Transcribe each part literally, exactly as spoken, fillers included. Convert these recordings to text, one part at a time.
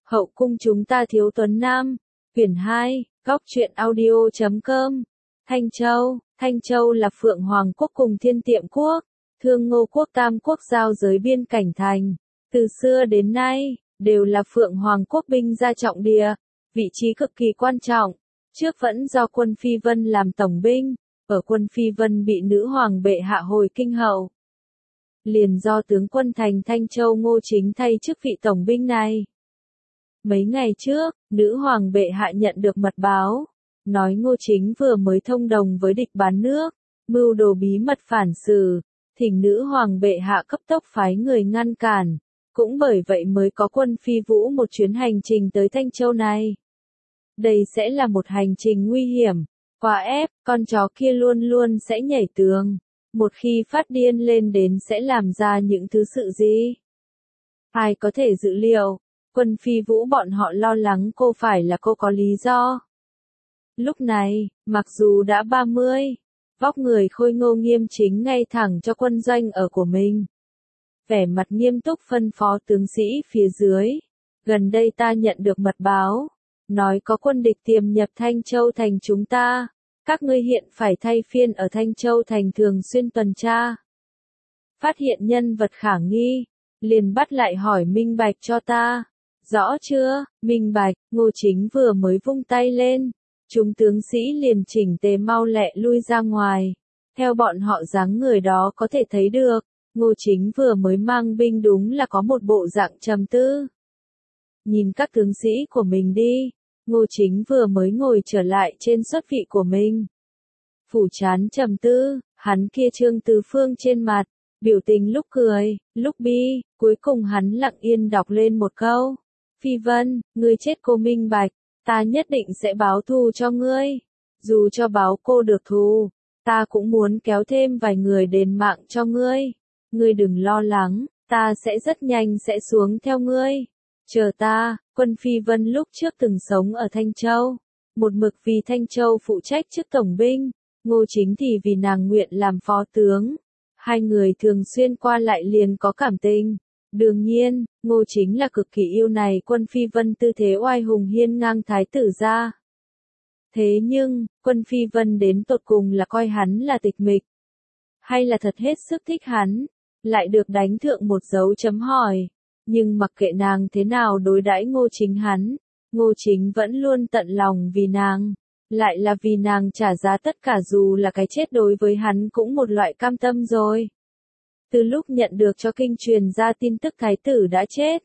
Hậu cung chúng ta thiếu tuấn nam. Quyển hai, góc truyện audio chấm com. Thanh Châu, Thanh Châu là Phượng Hoàng quốc cùng Thiên Tiệm quốc, Thương Ngô quốc tam quốc giao giới biên cảnh thành. Từ xưa đến nay, đều là Phượng Hoàng quốc binh gia trọng địa, vị trí cực kỳ quan trọng. Trước vẫn do quân Phi Vân làm tổng binh, ở quân Phi Vân bị nữ hoàng bệ hạ hồi kinh hậu. Liền do tướng quân thành Thanh Châu Ngô Chính thay chức vị tổng binh này. Mấy ngày trước, nữ hoàng bệ hạ nhận được mật báo, nói Ngô Chính vừa mới thông đồng với địch bán nước, mưu đồ bí mật phản xử, thỉnh nữ hoàng bệ hạ cấp tốc phái người ngăn cản, cũng bởi vậy mới có quân Phi Vũ một chuyến hành trình tới Thanh Châu này. Đây sẽ là một hành trình nguy hiểm, quá ép, con chó kia luôn luôn sẽ nhảy tường, một khi phát điên lên đến sẽ làm ra những thứ sự gì? Ai có thể dự liệu? Quân Phi Vũ bọn họ lo lắng cô phải là cô có lý do. Lúc này, mặc dù đã ba mươi, vóc người khôi ngô nghiêm chính ngay thẳng cho quân doanh ở của mình. Vẻ mặt nghiêm túc phân phó tướng sĩ phía dưới. Gần đây ta nhận được mật báo, nói có quân địch tiềm nhập Thanh Châu thành chúng ta. Các ngươi hiện phải thay phiên ở Thanh Châu thành thường xuyên tuần tra. Phát hiện nhân vật khả nghi, liền bắt lại hỏi minh bạch cho ta. Rõ chưa, minh bạch, Ngô Chính vừa mới vung tay lên. Chúng tướng sĩ liền chỉnh tề mau lẹ lui ra ngoài. Theo bọn họ dáng người đó có thể thấy được, Ngô Chính vừa mới mang binh đúng là có một bộ dạng trầm tư. Nhìn các tướng sĩ của mình đi, Ngô Chính vừa mới ngồi trở lại trên xuất vị của mình. Phủ chán trầm tư, hắn kia trương tứ phương trên mặt, biểu tình lúc cười, lúc bi, cuối cùng hắn lặng yên đọc lên một câu. Phi Vân, ngươi chết cô minh bạch, ta nhất định sẽ báo thù cho ngươi. Dù cho báo cô được thù, ta cũng muốn kéo thêm vài người đền mạng cho ngươi. Ngươi đừng lo lắng, ta sẽ rất nhanh sẽ xuống theo ngươi. Chờ ta, quân Phi Vân lúc trước từng sống ở Thanh Châu. Một mực vì Thanh Châu phụ trách chức tổng binh, Ngô Chính thì vì nàng nguyện làm phó tướng. Hai người thường xuyên qua lại liền có cảm tình. Đương nhiên, Ngô Chính là cực kỳ yêu này quân Phi Vân tư thế oai hùng hiên ngang thái tử ra. Thế nhưng, quân Phi Vân đến tột cùng là coi hắn là tịch mịch, hay là thật hết sức thích hắn, lại được đánh thượng một dấu chấm hỏi. Nhưng mặc kệ nàng thế nào đối đãi Ngô Chính hắn, Ngô Chính vẫn luôn tận lòng vì nàng, lại là vì nàng trả giá tất cả dù là cái chết đối với hắn cũng một loại cam tâm rồi. Từ lúc nhận được cho kinh truyền ra tin tức thái tử đã chết,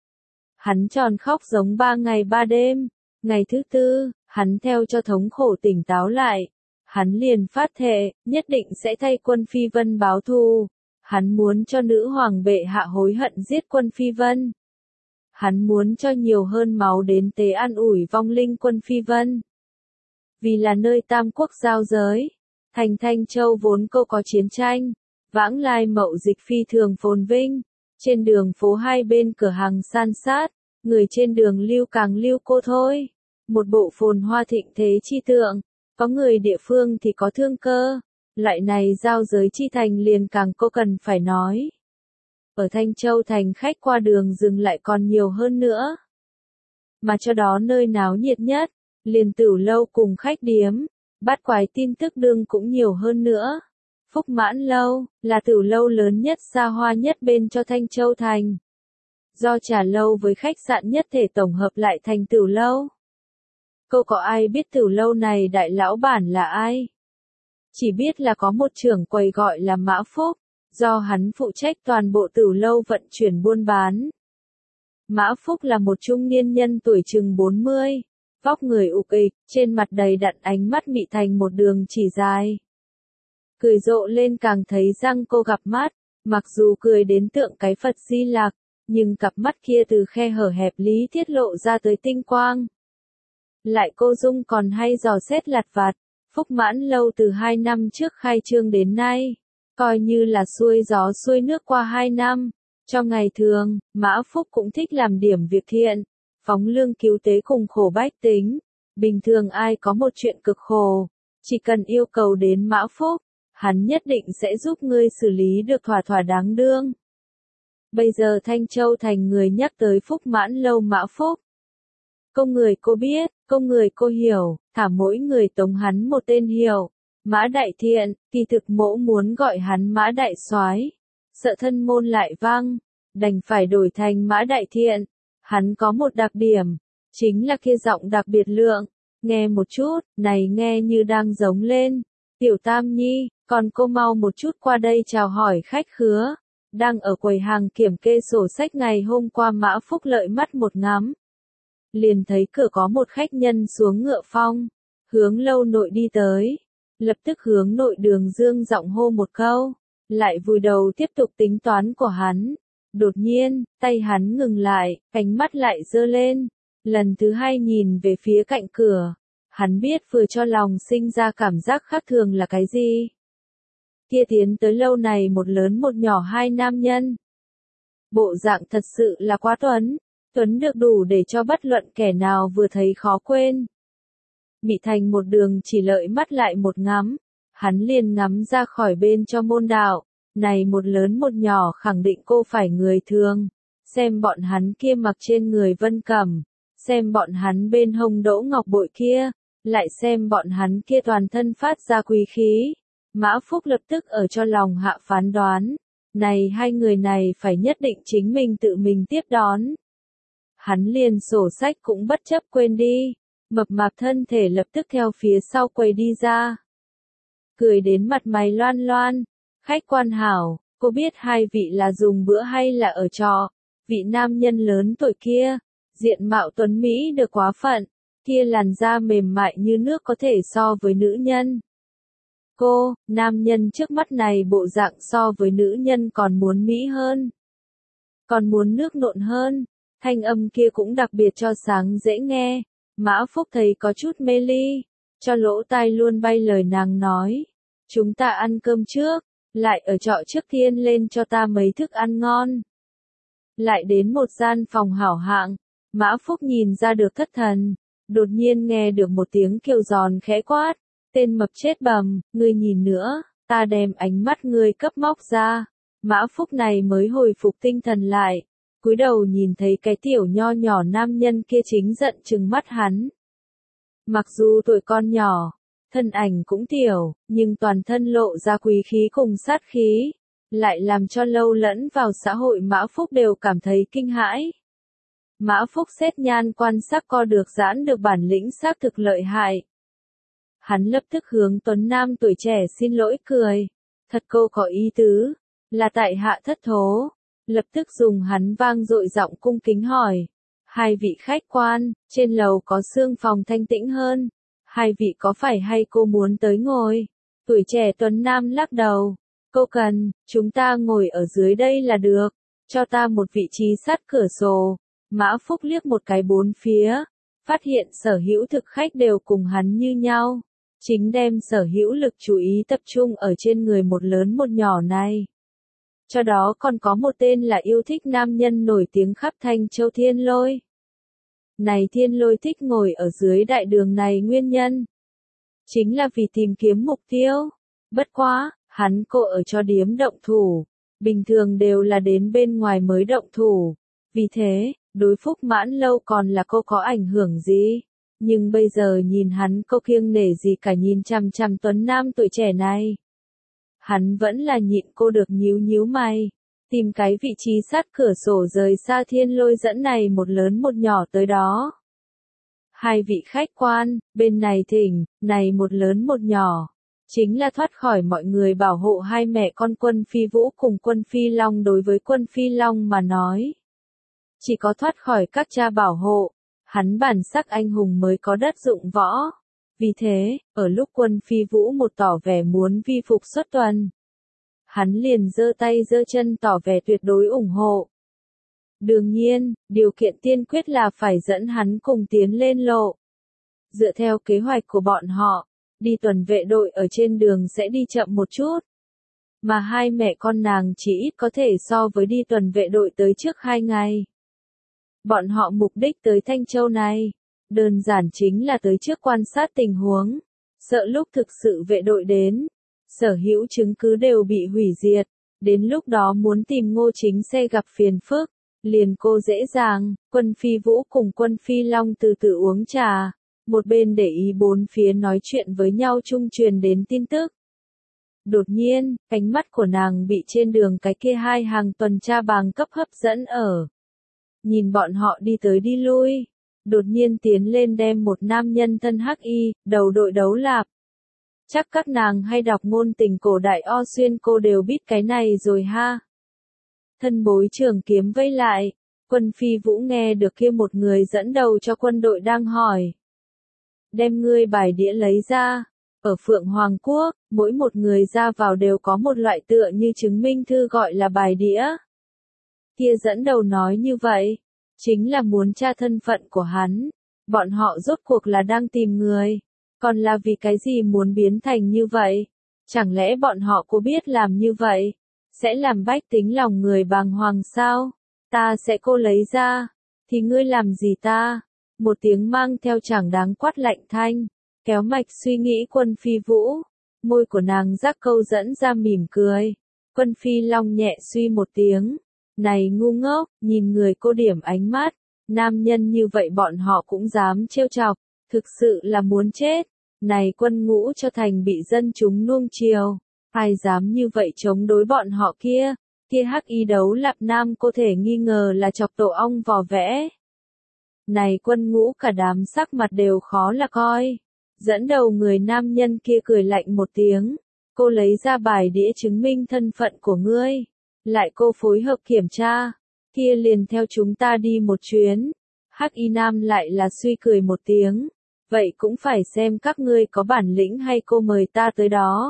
hắn tròn khóc giống ba ngày ba đêm. Ngày thứ tư, hắn theo cho thống khổ tỉnh táo lại, hắn liền phát thệ, nhất định sẽ thay quân Phi Vân báo thù. Hắn muốn cho nữ hoàng bệ hạ hối hận giết quân Phi Vân. Hắn muốn cho nhiều hơn máu đến tế an ủi vong linh quân Phi Vân. Vì là nơi tam quốc giao giới, thành Thanh Châu vốn câu có chiến tranh, vãng lai mậu dịch phi thường phồn vinh. Trên đường phố hai bên cửa hàng san sát, người trên đường lưu càng lưu cô thôi. Một bộ phồn hoa thịnh thế chi tượng, có người địa phương thì có thương cơ. Loại này giao giới chi thành liền càng cô cần phải nói. Ở Thanh Châu thành khách qua đường dừng lại còn nhiều hơn nữa. Mà cho đó nơi náo nhiệt nhất, liền tửu lâu cùng khách điếm, bát quái tin tức đương cũng nhiều hơn nữa. Phúc Mãn Lâu, là tửu lâu lớn nhất xa hoa nhất bên cho Thanh Châu thành. Do trà lâu với khách sạn nhất thể tổng hợp lại thành tửu lâu. Câu có ai biết tửu lâu này đại lão bản là ai? Chỉ biết là có một trưởng quầy gọi là Mã Phúc, do hắn phụ trách toàn bộ tửu lâu vận chuyển buôn bán. Mã Phúc là một trung niên nhân tuổi chừng bốn mươi, vóc người ục ịch, trên mặt đầy đặn ánh mắt mị thành một đường chỉ dài. Cười rộ lên càng thấy răng cô gặp mắt, mặc dù cười đến tượng cái Phật Di Lặc, nhưng cặp mắt kia từ khe hở hẹp lý tiết lộ ra tới tinh quang. Lại cô Dung còn hay dò xét lặt vặt. Phúc Mãn Lâu từ hai năm trước khai trương đến nay, coi như là xuôi gió xuôi nước qua hai năm. Trong ngày thường, Mã Phúc cũng thích làm điểm việc thiện, phóng lương cứu tế cùng khổ bách tính. Bình thường ai có một chuyện cực khổ, chỉ cần yêu cầu đến Mã Phúc, hắn nhất định sẽ giúp ngươi xử lý được thỏa thỏa đáng đương. Bây giờ Thanh Châu thành người nhắc tới Phúc Mãn Lâu Mã Phúc, Công người cô biết, công người cô hiểu, thả mỗi người tống hắn một tên hiệu. Mã Đại Thiện, kỳ thực mỗ muốn gọi hắn Mã Đại Soái, sợ thân môn lại văng, đành phải đổi thành Mã Đại Thiện. Hắn có một đặc điểm, chính là kia giọng đặc biệt lượng, nghe một chút, này nghe như đang giống lên. Tiểu Tam Nhi, còn cô mau một chút qua đây chào hỏi khách khứa. Đang ở quầy hàng kiểm kê sổ sách ngày hôm qua Mã Phúc lợi mắt một ngắm. Liền thấy cửa có một khách nhân xuống ngựa phong, hướng lâu nội đi tới. Lập tức hướng nội Đường Dương giọng hô một câu, lại vùi đầu tiếp tục tính toán của hắn. Đột nhiên, tay hắn ngừng lại, cánh mắt lại giơ lên. Lần thứ hai nhìn về phía cạnh cửa. Hắn biết vừa cho lòng sinh ra cảm giác khác thường là cái gì. Kia tiến tới lâu này một lớn một nhỏ hai nam nhân. Bộ dạng thật sự là quá tuấn. Tuấn được đủ để cho bất luận kẻ nào vừa thấy khó quên. Mị Thành một đường chỉ lợi mắt lại một ngắm. Hắn liền ngắm ra khỏi bên cho môn đạo. Này một lớn một nhỏ khẳng định cô phải người thường. Xem bọn hắn kia mặc trên người vân cẩm. Xem bọn hắn bên hông đỗ ngọc bội kia. Lại xem bọn hắn kia toàn thân phát ra quý khí. Mã Phúc lập tức ở cho lòng hạ phán đoán. Này hai người này phải nhất định chính mình tự mình tiếp đón. Hắn liền sổ sách cũng bất chấp quên đi. Mập mạp thân thể lập tức theo phía sau quầy đi ra. Cười đến mặt mày loan loan. Khách quan hảo, cô biết hai vị là dùng bữa hay là ở trọ? Vị nam nhân lớn tuổi kia, diện mạo tuấn Mỹ được quá phận, kia làn da mềm mại như nước có thể so với nữ nhân. Cô, nam nhân trước mắt này bộ dạng so với nữ nhân còn muốn Mỹ hơn. Còn muốn nước nộn hơn, thanh âm kia cũng đặc biệt cho sáng dễ nghe. Mã Phúc thấy có chút mê ly, cho lỗ tai luôn bay lời nàng nói. Chúng ta ăn cơm trước, lại ở trọ trước tiên lên cho ta mấy thức ăn ngon. Lại đến một gian phòng hảo hạng, Mã Phúc nhìn ra được thất thần, đột nhiên nghe được một tiếng kêu giòn khẽ quát. Tên mập chết bầm, ngươi nhìn nữa, ta đem ánh mắt ngươi cấp móc ra. Mã Phúc này mới hồi phục tinh thần lại, cúi đầu nhìn thấy cái tiểu nho nhỏ nam nhân kia chính giận trừng mắt hắn. Mặc dù tuổi con nhỏ, thân ảnh cũng tiểu, nhưng toàn thân lộ ra quý khí cùng sát khí, lại làm cho lâu lẫn vào xã hội Mã Phúc đều cảm thấy kinh hãi. Mã Phúc xét nhan quan sát co được giãn được bản lĩnh xác thực lợi hại. Hắn lập tức hướng Tuấn Nam tuổi trẻ xin lỗi cười. Thật cô có ý tứ, là tại hạ thất thố. Lập tức dùng hắn vang dội giọng cung kính hỏi. Hai vị khách quan, trên lầu có xương phòng thanh tĩnh hơn. Hai vị có phải hay cô muốn tới ngồi? Tuổi trẻ Tuấn Nam lắc đầu. Cô cần, chúng ta ngồi ở dưới đây là được. Cho ta một vị trí sát cửa sổ. Mã Phúc liếc một cái bốn phía. Phát hiện sở hữu thực khách đều cùng hắn như nhau. Chính đem sở hữu lực chú ý tập trung ở trên người một lớn một nhỏ này. Cho đó còn có một tên là yêu thích nam nhân nổi tiếng khắp Thanh Châu Thiên Lôi. Này Thiên Lôi thích ngồi ở dưới đại đường này nguyên nhân. Chính là vì tìm kiếm mục tiêu. Bất quá, hắn cô ở cho điếm động thủ. Bình thường đều là đến bên ngoài mới động thủ. Vì thế, đối Phúc Mãn Lâu còn là cô có ảnh hưởng gì? Nhưng bây giờ nhìn hắn cô kiêng nể gì cả nhìn chằm chằm Tuấn Nam tuổi trẻ này. Hắn vẫn là nhịn cô được nhíu nhíu mày. Tìm cái vị trí sát cửa sổ rời xa Thiên Lôi dẫn này một lớn một nhỏ tới đó. Hai vị khách quan, bên này thỉnh, này một lớn một nhỏ. Chính là thoát khỏi mọi người bảo hộ hai mẹ con Quân Phi Vũ cùng Quân Phi Long đối với Quân Phi Long mà nói. Chỉ có thoát khỏi các cha bảo hộ. Hắn bản sắc anh hùng mới có đất dụng võ. Vì thế, ở lúc Quân Phi Vũ một tỏ vẻ muốn vi phục xuất tuần, hắn liền giơ tay giơ chân tỏ vẻ tuyệt đối ủng hộ. Đương nhiên, điều kiện tiên quyết là phải dẫn hắn cùng tiến lên lộ. Dựa theo kế hoạch của bọn họ, đi tuần vệ đội ở trên đường sẽ đi chậm một chút. Mà hai mẹ con nàng chỉ ít có thể so với đi tuần vệ đội tới trước hai ngày. Bọn họ mục đích tới Thanh Châu này, đơn giản chính là tới trước quan sát tình huống, sợ lúc thực sự vệ đội đến, sở hữu chứng cứ đều bị hủy diệt, đến lúc đó muốn tìm Ngô Chính Xe gặp phiền phức, liền cô dễ dàng, Quân Phi Vũ cùng Quân Phi Long từ từ uống trà, một bên để ý bốn phía nói chuyện với nhau trung truyền đến tin tức. Đột nhiên, ánh mắt của nàng bị trên đường cái kia hai hàng tuần tra bàng cấp hấp dẫn ở. Nhìn bọn họ đi tới đi lui, đột nhiên tiến lên đem một nam nhân thân hắc y, đầu đội đấu lạp. Chắc các nàng hay đọc ngôn tình cổ đại O Xuyên cô đều biết cái này rồi ha. Thân bối trường kiếm vây lại, Quân Phi Vũ nghe được kia một người dẫn đầu cho quân đội đang hỏi. Đem ngươi bài đĩa lấy ra. Ở Phượng Hoàng Quốc, mỗi một người ra vào đều có một loại tựa như chứng minh thư gọi là bài đĩa. Kia dẫn đầu nói như vậy, chính là muốn tra thân phận của hắn. Bọn họ rốt cuộc là đang tìm người, còn là vì cái gì muốn biến thành như vậy? Chẳng lẽ bọn họ có biết làm như vậy, sẽ làm bách tính lòng người bàng hoàng sao? Ta sẽ cô lấy ra, thì ngươi làm gì ta? Một tiếng mang theo chẳng đáng quát lạnh thanh. Kéo mạch suy nghĩ Quân Phi Vũ, môi của nàng giác câu dẫn ra mỉm cười. Quân Phi Long nhẹ suy một tiếng, này ngu ngốc, nhìn người cô điểm ánh mắt, nam nhân như vậy bọn họ cũng dám trêu chọc, thực sự là muốn chết. Này quân ngũ cho thành bị dân chúng nuông chiều, ai dám như vậy chống đối bọn họ kia, kia hắc y đấu lạp nam cô thể nghi ngờ là chọc tổ ong vò vẽ. Này quân ngũ cả đám sắc mặt đều khó là coi. Dẫn đầu người nam nhân kia cười lạnh một tiếng, cô lấy ra bài đĩa chứng minh thân phận của ngươi, lại cô phối hợp kiểm tra, kia liền theo chúng ta đi một chuyến. Hắc y nam lại là suy cười một tiếng, vậy cũng phải xem các ngươi có bản lĩnh hay cô mời ta tới đó.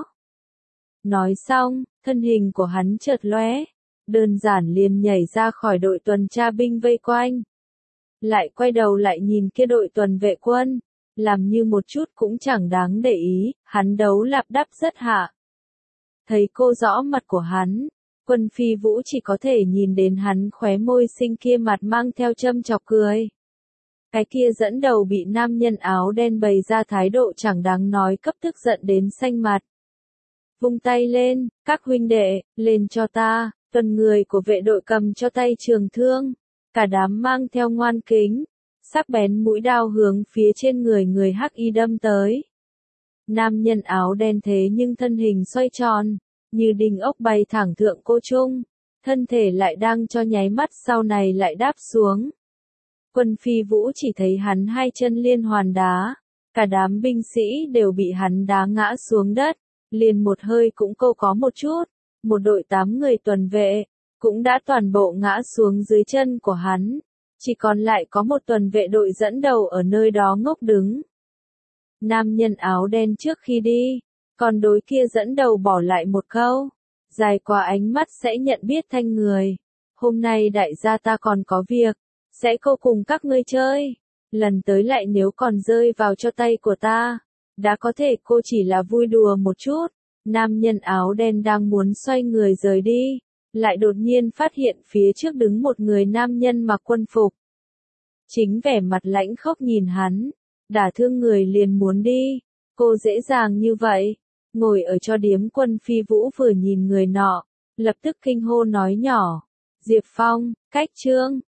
Nói xong, thân hình của hắn chợt lóe, đơn giản liền nhảy ra khỏi đội tuần tra binh vây quanh. Lại quay đầu lại nhìn kia đội tuần vệ quân. Làm như một chút cũng chẳng đáng để ý, hắn đấu lạp đáp rất hạ. Thấy cô rõ mặt của hắn, Quân Phi Vũ chỉ có thể nhìn đến hắn khóe môi xinh kia mặt mang theo châm chọc cười. Cái kia dẫn đầu bị nam nhân áo đen bày ra thái độ chẳng đáng nói cấp tức giận đến xanh mặt. Vung tay lên, các huynh đệ, lên cho ta, tuần người của vệ đội cầm cho tay trường thương, cả đám mang theo ngoan kính. Sắc bén mũi đao hướng phía trên người người hắc y đâm tới. Nam nhân áo đen thế nhưng thân hình xoay tròn, như đinh ốc bay thẳng thượng cô trung, thân thể lại đang cho nháy mắt sau này lại đáp xuống. Quân Phi Vũ chỉ thấy hắn hai chân liên hoàn đá, cả đám binh sĩ đều bị hắn đá ngã xuống đất, liền một hơi cũng câu có một chút, một đội tám người tuần vệ, cũng đã toàn bộ ngã xuống dưới chân của hắn. Chỉ còn lại có một tuần vệ đội dẫn đầu ở nơi đó ngốc đứng. Nam nhân áo đen trước khi đi, còn đối kia dẫn đầu bỏ lại một câu. Dài qua ánh mắt sẽ nhận biết thanh người. Hôm nay đại gia ta còn có việc, sẽ cô cùng các ngươi chơi. Lần tới lại nếu còn rơi vào cho tay của ta, đã có thể cô chỉ là vui đùa một chút. Nam nhân áo đen đang muốn xoay người rời đi. Lại đột nhiên phát hiện phía trước đứng một người nam nhân mặc quân phục. Chính vẻ mặt lãnh khốc nhìn hắn, đả thương người liền muốn đi, cô dễ dàng như vậy, ngồi ở cho điếm Quân Phi Vũ vừa nhìn người nọ, lập tức kinh hô nói nhỏ, Diệp Phong, Cách Trương,